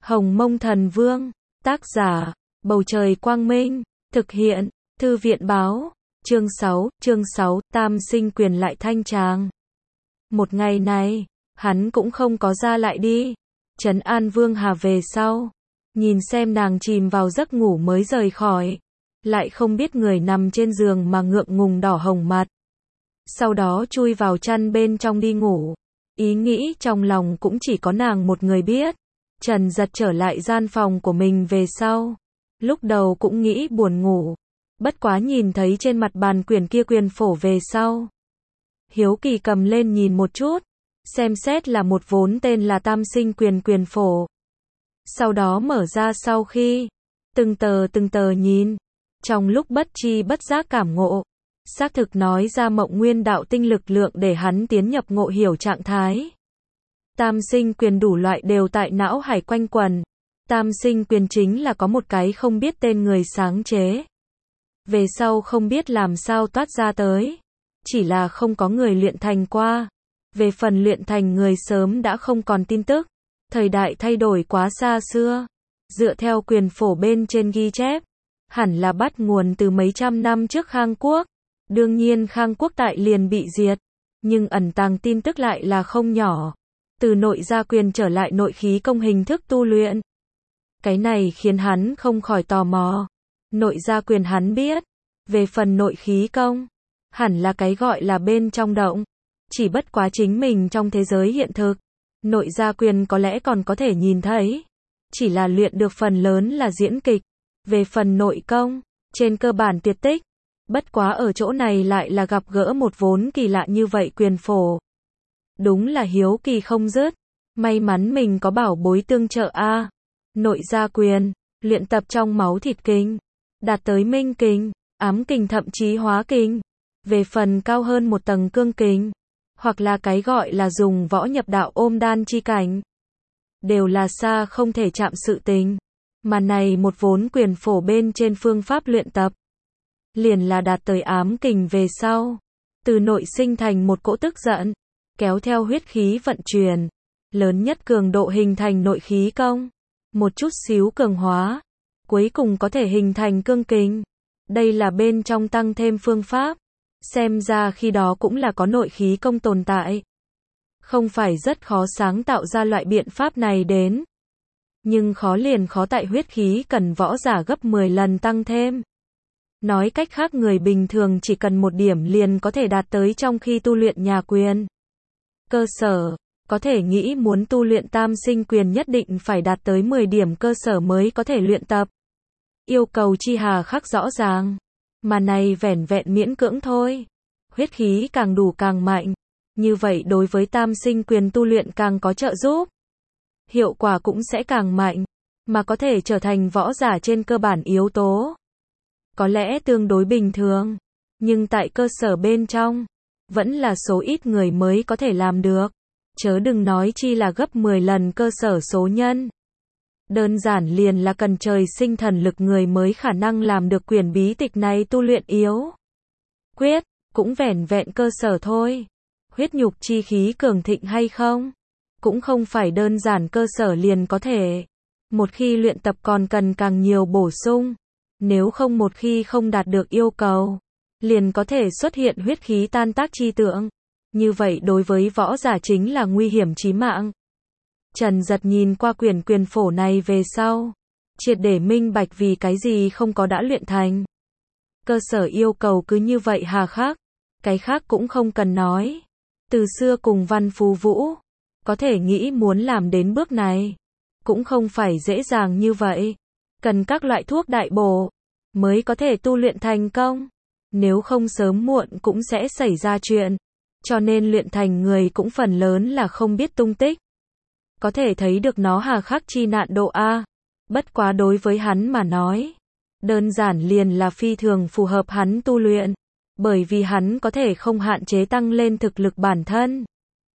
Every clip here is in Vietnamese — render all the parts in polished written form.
Hồng Mông Thần Vương, tác giả, Bầu Trời Quang Minh, thực hiện, Thư viện Báo, chương 6, Tam Sinh Quyền lại thanh tràng. Một ngày này, hắn cũng không có ra lại đi, trấn an Vương Hà về sau, nhìn xem nàng chìm vào giấc ngủ mới rời khỏi, lại không biết người nằm trên giường mà ngượng ngùng đỏ hồng mặt. Sau đó chui vào chăn bên trong đi ngủ, ý nghĩ trong lòng cũng chỉ có nàng một người biết. Trần Giật trở lại gian phòng của mình về sau, lúc đầu cũng nghĩ buồn ngủ, bất quá nhìn thấy trên mặt bàn quyển kia quyền phổ về sau, hiếu kỳ cầm lên nhìn một chút, xem xét là một vốn tên là Tam Sinh quyền phổ. Sau đó mở ra sau khi từng tờ nhìn, trong lúc bất chi bất giác cảm ngộ, xác thực nói ra Mộng Nguyên đạo tinh lực lượng để hắn tiến nhập ngộ hiểu trạng thái. Tam sinh quyền đủ loại đều tại não hải quanh quẩn. Tam sinh quyền chính là có một cái không biết tên người sáng chế. Về sau không biết làm sao toát ra tới. Chỉ là không có người luyện thành qua. Về phần luyện thành người sớm đã không còn tin tức. Thời đại thay đổi quá xa xưa. Dựa theo quyền phổ bên trên ghi chép, hẳn là bắt nguồn từ mấy trăm năm trước Khang Quốc. Đương nhiên Khang Quốc tại liền bị diệt. Nhưng ẩn tàng tin tức lại là không nhỏ. Từ nội gia quyền trở lại nội khí công hình thức tu luyện. Cái này khiến hắn không khỏi tò mò. Nội gia quyền hắn biết. Về phần nội khí công, hẳn là cái gọi là bên trong động. Chỉ bất quá chính mình trong thế giới hiện thực, nội gia quyền có lẽ còn có thể nhìn thấy. Chỉ là luyện được phần lớn là diễn kịch. Về phần nội công, trên cơ bản tuyệt tích. Bất quá ở chỗ này lại là gặp gỡ một vốn kỳ lạ như vậy quyền phổ. Đúng là hiếu kỳ không dứt. May mắn mình có bảo bối tương trợ a. Nội gia quyền, luyện tập trong máu thịt kinh, đạt tới minh kinh, ám kinh thậm chí hóa kinh. Về phần cao hơn một tầng cương kinh, hoặc là cái gọi là dùng võ nhập đạo ôm đan chi cảnh, đều là xa không thể chạm sự tình. Mà này một vốn quyền phổ bên trên phương pháp luyện tập, liền là đạt tới ám kình về sau, từ nội sinh thành một cỗ tức giận, kéo theo huyết khí vận chuyển, lớn nhất cường độ hình thành nội khí công, một chút xíu cường hóa, cuối cùng có thể hình thành cương kình. Đây là bên trong tăng thêm phương pháp, xem ra khi đó cũng là có nội khí công tồn tại. Không phải rất khó sáng tạo ra loại biện pháp này đến. Nhưng khó liền khó tại huyết khí cần võ giả gấp 10 lần tăng thêm. Nói cách khác người bình thường chỉ cần một điểm liền có thể đạt tới trong khi tu luyện nhà quyền. Cơ sở, có thể nghĩ muốn tu luyện tam sinh quyền nhất định phải đạt tới 10 điểm cơ sở mới có thể luyện tập. Yêu cầu chi hà khắc rõ ràng. Mà này vẻn vẹn miễn cưỡng thôi. Huyết khí càng đủ càng mạnh. Như vậy đối với tam sinh quyền tu luyện càng có trợ giúp. Hiệu quả cũng sẽ càng mạnh. Mà có thể trở thành võ giả trên cơ bản yếu tố. Có lẽ tương đối bình thường. Nhưng tại cơ sở bên trong, vẫn là số ít người mới có thể làm được. Chớ đừng nói chi là gấp 10 lần cơ sở số nhân. Đơn giản liền là cần trời sinh thần lực người mới khả năng làm được quyền bí tịch này tu luyện yếu. Quyết, cũng vẻn vẹn cơ sở thôi. Huyết nhục chi khí cường thịnh hay không? Cũng không phải đơn giản cơ sở liền có thể. Một khi luyện tập còn cần càng nhiều bổ sung. Nếu không một khi không đạt được yêu cầu, liền có thể xuất hiện huyết khí tan tác chi tượng. Như vậy đối với võ giả chính là nguy hiểm chí mạng. Trần Giật nhìn qua quyền phổ này về sau, triệt để minh bạch vì cái gì không có đã luyện thành. Cơ sở yêu cầu cứ như vậy hà khắc, cái khác cũng không cần nói. Từ xưa cùng Văn Phú Vũ, có thể nghĩ muốn làm đến bước này, cũng không phải dễ dàng như vậy. Cần các loại thuốc đại bổ, mới có thể tu luyện thành công. Nếu không sớm muộn cũng sẽ xảy ra chuyện. Cho nên luyện thành người cũng phần lớn là không biết tung tích. Có thể thấy được nó hà khắc chi nạn độ A. Bất quá đối với hắn mà nói, đơn giản liền là phi thường phù hợp hắn tu luyện. Bởi vì hắn có thể không hạn chế tăng lên thực lực bản thân.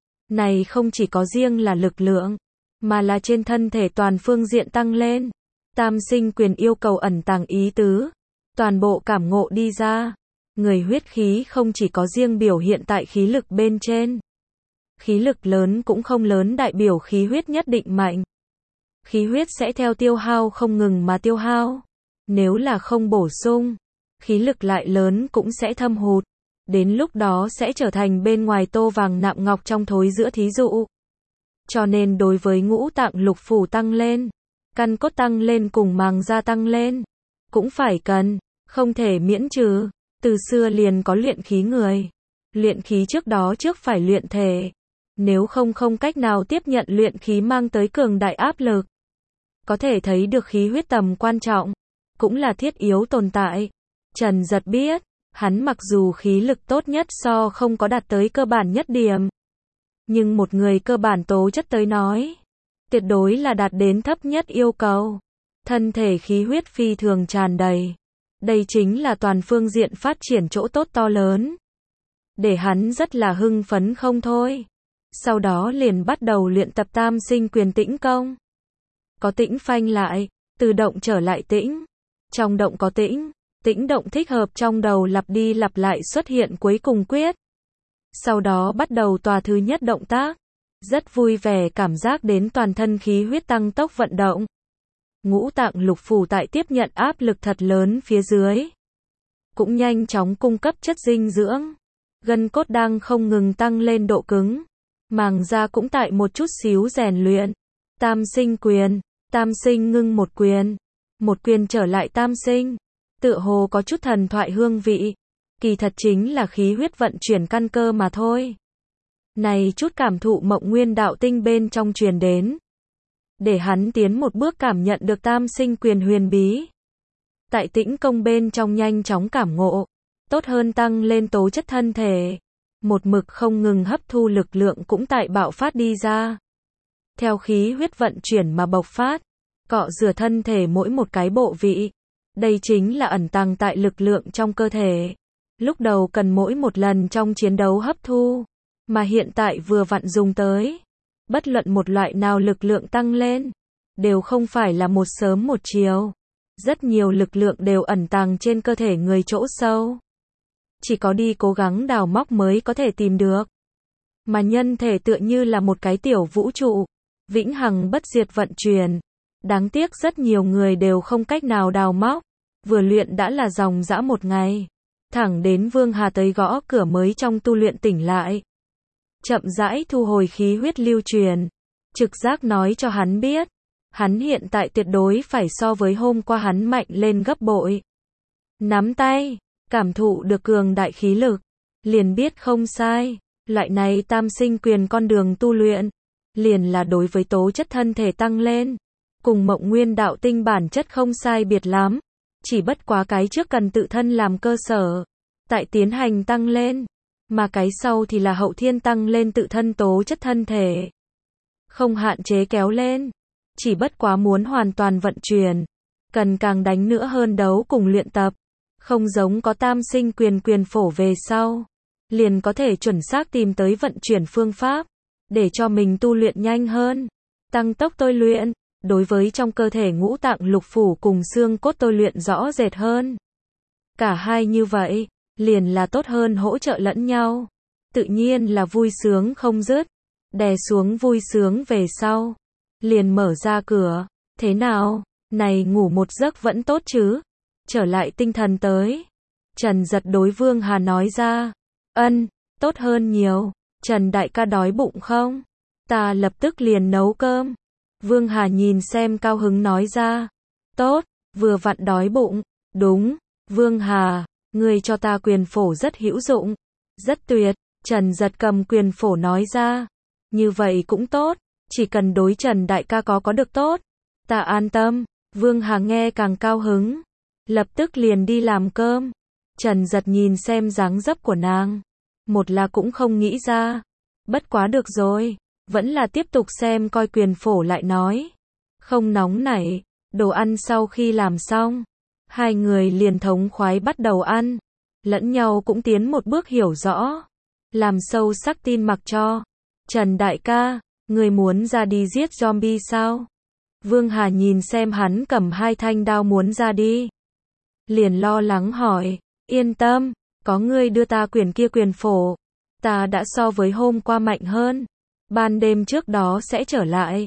Này không chỉ có riêng là lực lượng, mà là trên thân thể toàn phương diện tăng lên. Tam sinh quyền yêu cầu ẩn tàng ý tứ, toàn bộ cảm ngộ đi ra. Người huyết khí không chỉ có riêng biểu hiện tại khí lực bên trên. Khí lực lớn cũng không lớn đại biểu khí huyết nhất định mạnh. khí huyết sẽ theo tiêu hao không ngừng mà tiêu hao. Nếu là không bổ sung, khí lực lại lớn cũng sẽ thâm hụt. Đến lúc đó sẽ trở thành bên ngoài tô vàng nạm ngọc trong thối giữa thí dụ. Cho nên đối với ngũ tạng lục phủ tăng lên, căn cốt tăng lên cùng màng da tăng lên, cũng phải cần, không thể miễn trừ. Từ xưa liền có luyện khí người. Luyện khí trước đó trước phải luyện thể. Nếu không không cách nào tiếp nhận luyện khí mang tới cường đại áp lực. Có thể thấy được khí huyết tầm quan trọng, cũng là thiết yếu tồn tại. Trần Giật biết, hắn mặc dù khí lực tốt nhất so không có đạt tới cơ bản nhất điểm. Nhưng một người cơ bản tố chất tới nói, tuyệt đối là đạt đến thấp nhất yêu cầu. Thân thể khí huyết phi thường tràn đầy. Đây chính là toàn phương diện phát triển chỗ tốt to lớn. Để hắn rất là hưng phấn không thôi. Sau đó liền bắt đầu luyện tập tam sinh quyền tĩnh công. Có tĩnh phanh lại, từ động trở lại tĩnh. Trong động có tĩnh, tĩnh động thích hợp trong đầu lặp đi lặp lại xuất hiện cuối cùng quyết. Sau đó bắt đầu tòa thứ nhất động tác. Rất vui vẻ cảm giác đến toàn thân khí huyết tăng tốc vận động. Ngũ tạng lục phủ tại tiếp nhận áp lực thật lớn phía dưới. Cũng nhanh chóng cung cấp chất dinh dưỡng. Gân cốt đang không ngừng tăng lên độ cứng. Màng da cũng tại một chút xíu rèn luyện. Tam sinh ngưng một quyền trở lại tam sinh. Tựa hồ có chút thần thoại hương vị. Kỳ thật chính là khí huyết vận chuyển căn cơ mà thôi. Này chút cảm thụ mộng nguyên đạo tinh bên trong truyền đến. Để hắn tiến một bước cảm nhận được tam sinh quyền huyền bí. Tại tĩnh công bên trong nhanh chóng cảm ngộ. Tốt hơn tăng lên tố chất thân thể. Một mực không ngừng hấp thu lực lượng cũng tại bạo phát đi ra. Theo khí huyết vận chuyển mà bộc phát. Cọ rửa thân thể mỗi một cái bộ vị. Đây chính là ẩn tàng tại lực lượng trong cơ thể. Lúc đầu cần mỗi một lần trong chiến đấu hấp thu. Mà hiện tại vừa vặn dùng tới. Bất luận một loại nào lực lượng tăng lên. Đều không phải là một sớm một chiều. Rất nhiều lực lượng đều ẩn tàng trên cơ thể người chỗ sâu. Chỉ có đi cố gắng đào móc mới có thể tìm được. Mà nhân thể tựa như là một cái tiểu vũ trụ. Vĩnh hằng bất diệt vận chuyển. Đáng tiếc rất nhiều người đều không cách nào đào móc. Vừa luyện đã là dòng dã một ngày. Thẳng đến Vương Hà tới gõ cửa mới trong tu luyện tỉnh lại. Chậm rãi thu hồi khí huyết lưu truyền. Trực giác nói cho hắn biết. Hắn hiện tại tuyệt đối phải so với hôm qua hắn mạnh lên gấp bội. Nắm tay, cảm thụ được cường đại khí lực. Liền biết không sai. Loại này tam sinh quyền con đường tu luyện. Liền là đối với tố chất thân thể tăng lên. Cùng mộng nguyên đạo tinh bản chất không sai biệt lắm. Chỉ bất quá cái trước cần tự thân làm cơ sở. Tại tiến hành tăng lên. Mà cái sau thì là hậu thiên tăng lên tự thân tố chất thân thể. Không hạn chế kéo lên. Chỉ bất quá muốn hoàn toàn vận chuyển. Cần càng đánh nữa hơn đấu cùng luyện tập. Không giống có tam sinh quyền phổ về sau. Liền có thể chuẩn xác tìm tới vận chuyển phương pháp. Để cho mình tu luyện nhanh hơn. Tăng tốc tôi luyện. Đối với trong cơ thể ngũ tạng lục phủ cùng xương cốt tôi luyện rõ rệt hơn. Cả hai như vậy, liền là tốt hơn hỗ trợ lẫn nhau. Tự nhiên là vui sướng không dứt. Đè xuống vui sướng về sau. Liền mở ra cửa. Thế nào? Này ngủ một giấc vẫn tốt chứ? Trở lại tinh thần tới. Trần Giật đối Vương Hà nói ra. Ân, tốt hơn nhiều. Trần đại ca đói bụng không? Ta lập tức liền nấu cơm. Vương Hà nhìn xem cao hứng nói ra. Tốt, vừa vặn đói bụng. Đúng, Vương Hà, ngươi cho ta quyền phổ rất hữu dụng. Rất tuyệt, Trần Giật cầm quyền phổ nói ra. Như vậy cũng tốt, chỉ cần đối Trần đại ca có được tốt. Ta an tâm, Vương Hà nghe càng cao hứng. Lập tức liền đi làm cơm. Trần Giật nhìn xem dáng dấp của nàng. Một là cũng không nghĩ ra. Bất quá được rồi. Vẫn là tiếp tục xem coi quyền phổ lại nói. Không nóng nảy, đồ ăn sau khi làm xong. Hai người liền thống khoái bắt đầu ăn. Lẫn nhau cũng tiến một bước hiểu rõ. Làm sâu sắc tin mặc cho. Trần đại ca, người muốn ra đi giết zombie sao? Vương Hà nhìn xem hắn cầm hai thanh đao muốn ra đi. Liền lo lắng hỏi, yên tâm, có ngươi đưa ta quyền kia quyền phổ. Ta đã so với hôm qua mạnh hơn. Ban đêm trước đó sẽ trở lại.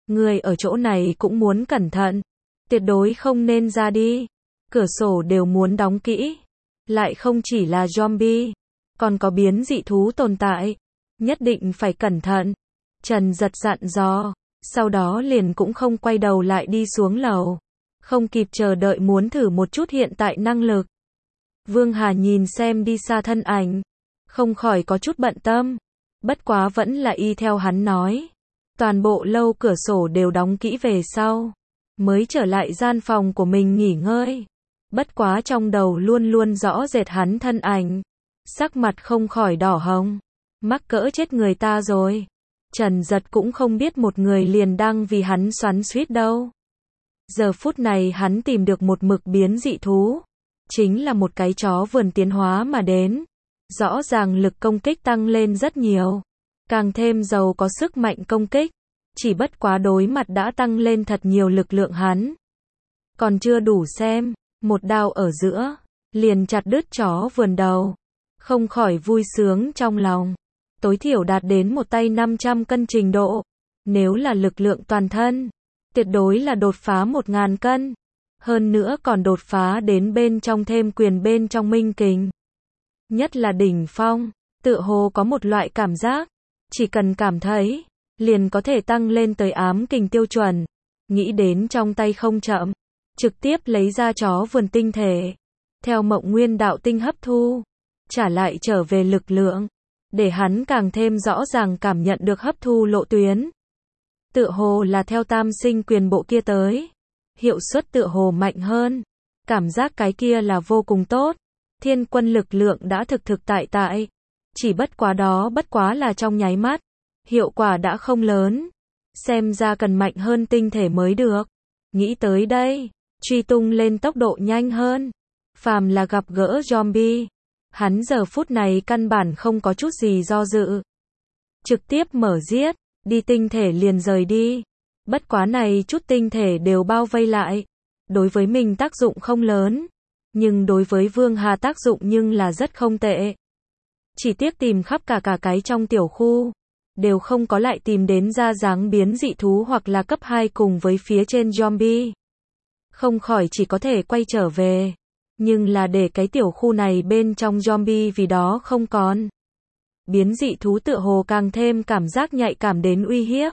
Người ở chỗ này cũng muốn cẩn thận. Tuyệt đối không nên ra đi. Cửa sổ đều muốn đóng kỹ. Lại không chỉ là zombie, còn có biến dị thú tồn tại. Nhất định phải cẩn thận. Trần Giật dặn dò. Sau đó liền cũng không quay đầu lại đi xuống lầu. Không kịp chờ đợi muốn thử một chút hiện tại năng lực. Vương Hà nhìn xem đi xa thân ảnh. Không khỏi có chút bận tâm. Bất quá vẫn là y theo hắn nói. Toàn bộ lâu cửa sổ đều đóng kỹ về sau. Mới trở lại gian phòng của mình nghỉ ngơi. Bất quá trong đầu luôn luôn rõ rệt hắn thân ảnh. Sắc mặt không khỏi đỏ hồng. Mắc cỡ chết người ta rồi. Trần Giật cũng không biết một người liền đang vì hắn xoắn xuýt đâu. Giờ phút này hắn tìm được một mực biến dị thú. Chính là một cái chó vườn tiến hóa mà đến. Rõ ràng lực công kích tăng lên rất nhiều. Càng thêm giàu có sức mạnh công kích. Chỉ bất quá đối mặt đã tăng lên thật nhiều lực lượng hắn. Còn chưa đủ xem. Một đao ở giữa. Liền chặt đứt chó vườn đầu. Không khỏi vui sướng trong lòng. Tối thiểu đạt đến một tay 500 cân trình độ. Nếu là lực lượng toàn thân. Tuyệt đối là đột phá 1000 cân. Hơn nữa còn đột phá đến bên trong thêm quyền bên trong minh kình. Nhất là đỉnh phong. Tựa hồ có một loại cảm giác. Chỉ cần cảm thấy. Liền có thể tăng lên tới ám kình tiêu chuẩn. Nghĩ đến trong tay không chậm. Trực tiếp lấy ra chó vườn tinh thể. Theo Mộng Nguyên đạo tinh hấp thu. Trả lại trở về lực lượng. Để hắn càng thêm rõ ràng cảm nhận được hấp thu lộ tuyến. Tựa hồ là theo tam sinh quyền bộ kia tới. Hiệu suất tựa hồ mạnh hơn. Cảm giác cái kia là vô cùng tốt. Thiên quân lực lượng đã thực tại. Chỉ bất quá là trong nháy mắt. Hiệu quả đã không lớn. Xem ra cần mạnh hơn tinh thể mới được. Nghĩ tới đây. Truy tung lên tốc độ nhanh hơn. Phàm là gặp gỡ zombie. Hắn giờ phút này căn bản không có chút gì do dự. Trực tiếp mở giết. Đi tinh thể liền rời đi. Bất quá này chút tinh thể đều bao vây lại. Đối với mình tác dụng không lớn. Nhưng đối với Vương Hà tác dụng nhưng là rất không tệ. Chỉ tiếc tìm khắp cả cái trong tiểu khu. Đều không có lại tìm đến ra dáng biến dị thú hoặc là cấp 2 cùng với phía trên zombie. Không khỏi chỉ có thể quay trở về. Nhưng là để cái tiểu khu này bên trong zombie vì đó không còn. Biến dị thú tựa hồ càng thêm cảm giác nhạy cảm đến uy hiếp.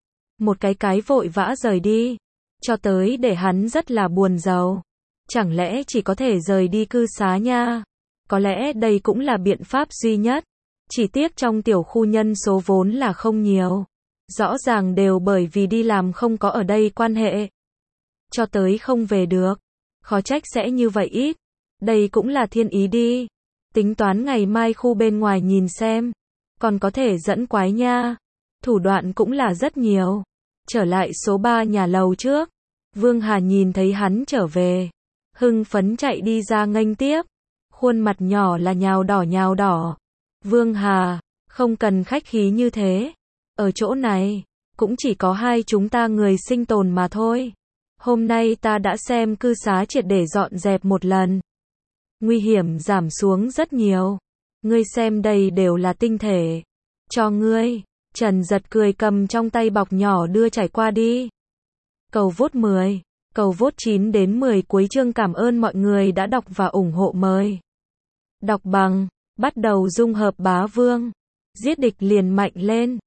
Một cái vội vã rời đi. Cho tới để hắn rất là buồn rầu. Chẳng lẽ chỉ có thể rời đi cư xá nha? Có lẽ đây cũng là biện pháp duy nhất. Chỉ tiếc trong tiểu khu nhân số vốn là không nhiều. Rõ ràng đều bởi vì đi làm không có ở đây quan hệ. Cho tới không về được. Khó trách sẽ như vậy ít. Đây cũng là thiên ý đi. Tính toán ngày mai khu bên ngoài nhìn xem. Còn có thể dẫn quái nha. Thủ đoạn cũng là rất nhiều. Trở lại số 3 nhà lầu trước. Vương Hà nhìn thấy hắn trở về. Hưng phấn chạy đi ra nghênh tiếp. Khuôn mặt nhỏ là nhào đỏ. Vương Hà, không cần khách khí như thế. Ở chỗ này, cũng chỉ có hai chúng ta người sinh tồn mà thôi. Hôm nay ta đã xem cư xá triệt để dọn dẹp một lần. Nguy hiểm giảm xuống rất nhiều. Ngươi xem đây đều là tinh thể. Cho ngươi. Trần Giật cười cầm trong tay bọc nhỏ đưa trải qua đi. Cầu vote 10. Cầu vote 9 đến 10 cuối chương, cảm ơn mọi người đã đọc và ủng hộ mời. Đọc bằng. Bắt đầu dung hợp bá vương. Giết địch liền mạnh lên.